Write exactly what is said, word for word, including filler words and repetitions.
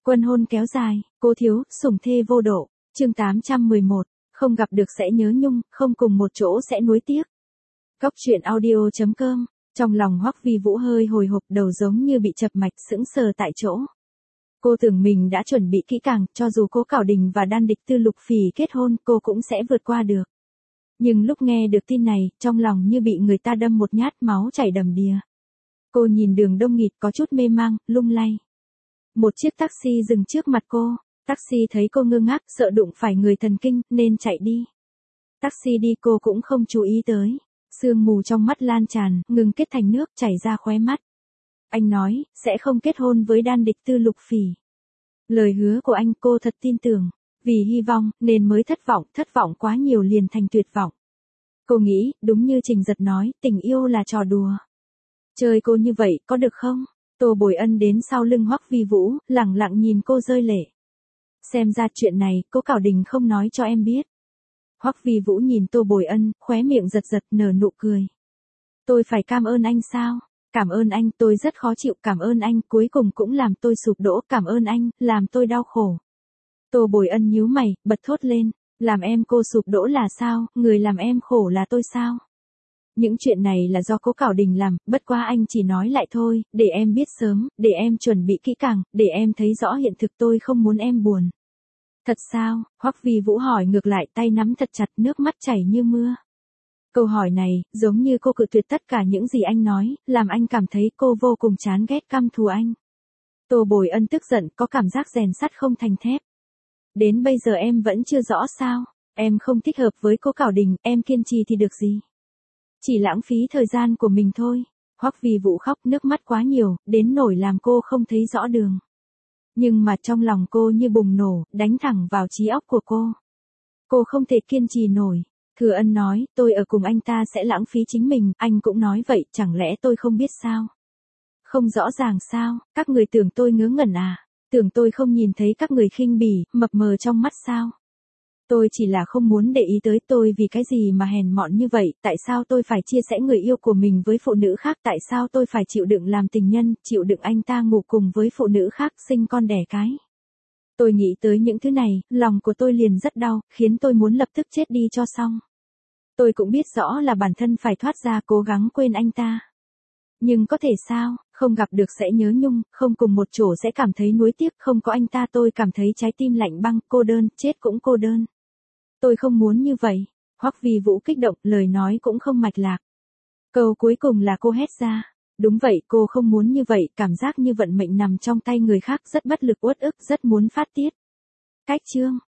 Quân hôn kéo dài, cố thiếu, sủng thê vô độ, chương tám trăm mười một, không gặp được sẽ nhớ nhung, không cùng một chỗ sẽ nuối tiếc. Góc truyện audio chấm com, trong lòng Hoắc Vi Vũ hơi hồi hộp, đầu giống như bị chập mạch, sững sờ tại chỗ. Cô tưởng mình đã chuẩn bị kỹ càng, cho dù Cố Cảo Đình và đan địch Tư Lục Phỉ kết hôn, cô cũng sẽ vượt qua được. Nhưng lúc nghe được tin này, trong lòng như bị người ta đâm một nhát, máu chảy đầm đìa. Cô nhìn đường đông nghịt có chút mê mang, lung lay. Một chiếc taxi dừng trước mặt cô, taxi thấy cô ngơ ngác, sợ đụng phải người thần kinh, nên chạy đi. Taxi đi cô cũng không chú ý tới. Sương mù trong mắt lan tràn, ngừng kết thành nước chảy ra khóe mắt. Anh nói, sẽ không kết hôn với đan địch Tư Lục Phỉ. Lời hứa của anh cô thật tin tưởng, vì hy vọng, nên mới thất vọng, thất vọng quá nhiều liền thành tuyệt vọng. Cô nghĩ, đúng như Trình Giật nói, tình yêu là trò đùa. Chơi cô như vậy, có được không? Tô Bồi Ân đến sau lưng Hoắc Vi Vũ, lẳng lặng nhìn cô rơi lệ. Xem ra chuyện này, Cố Cảo Đình không nói cho em biết. Hoắc Vi Vũ nhìn Tô Bồi Ân, khóe miệng giật giật, nở nụ cười. Tôi phải cảm ơn anh sao? Cảm ơn anh, tôi rất khó chịu, cảm ơn anh, cuối cùng cũng làm tôi sụp đổ, cảm ơn anh, làm tôi đau khổ. Tô Bồi Ân nhíu mày, bật thốt lên, làm em cô sụp đổ là sao, người làm em khổ là tôi sao? Những chuyện này là do Cố Cảo Đình làm, bất quá anh chỉ nói lại thôi, để em biết sớm, để em chuẩn bị kỹ càng, để em thấy rõ hiện thực, tôi không muốn em buồn. Thật sao? Hoắc Vi Vũ hỏi ngược lại, tay nắm thật chặt, nước mắt chảy như mưa. Câu hỏi này, giống như cô cự tuyệt tất cả những gì anh nói, làm anh cảm thấy cô vô cùng chán ghét, căm thù anh. Tô Bồi Ân tức giận, có cảm giác rèn sắt không thành thép. Đến bây giờ em vẫn chưa rõ sao? Em không thích hợp với Cố Cảo Đình, em kiên trì thì được gì? Chỉ lãng phí thời gian của mình thôi. Hoắc Vi Vũ khóc, nước mắt quá nhiều, đến nỗi làm cô không thấy rõ đường. Nhưng mà trong lòng cô như bùng nổ, đánh thẳng vào trí óc của cô. Cô không thể kiên trì nổi. Thừa Ân nói, tôi ở cùng anh ta sẽ lãng phí chính mình, anh cũng nói vậy, chẳng lẽ tôi không biết sao? Không rõ ràng sao, các người tưởng tôi ngớ ngẩn à? Tưởng tôi không nhìn thấy các người khinh bỉ, mập mờ trong mắt sao? Tôi chỉ là không muốn để ý tới, tôi vì cái gì mà hèn mọn như vậy, tại sao tôi phải chia sẻ người yêu của mình với phụ nữ khác, tại sao tôi phải chịu đựng làm tình nhân, chịu đựng anh ta ngủ cùng với phụ nữ khác, sinh con đẻ cái. Tôi nghĩ tới những thứ này, lòng của tôi liền rất đau, khiến tôi muốn lập tức chết đi cho xong. Tôi cũng biết rõ là bản thân phải thoát ra, cố gắng quên anh ta. Nhưng có thể sao, không gặp được sẽ nhớ nhung, không cùng một chỗ sẽ cảm thấy nuối tiếc, không có anh ta tôi cảm thấy trái tim lạnh băng, cô đơn, chết cũng cô đơn. Tôi không muốn như vậy. Hoắc Vi Vũ kích động, lời nói cũng không mạch lạc. Câu cuối cùng là cô hét ra. Đúng vậy, cô không muốn như vậy, cảm giác như vận mệnh nằm trong tay người khác, rất bất lực, uất ức, rất muốn phát tiết. Cách chương.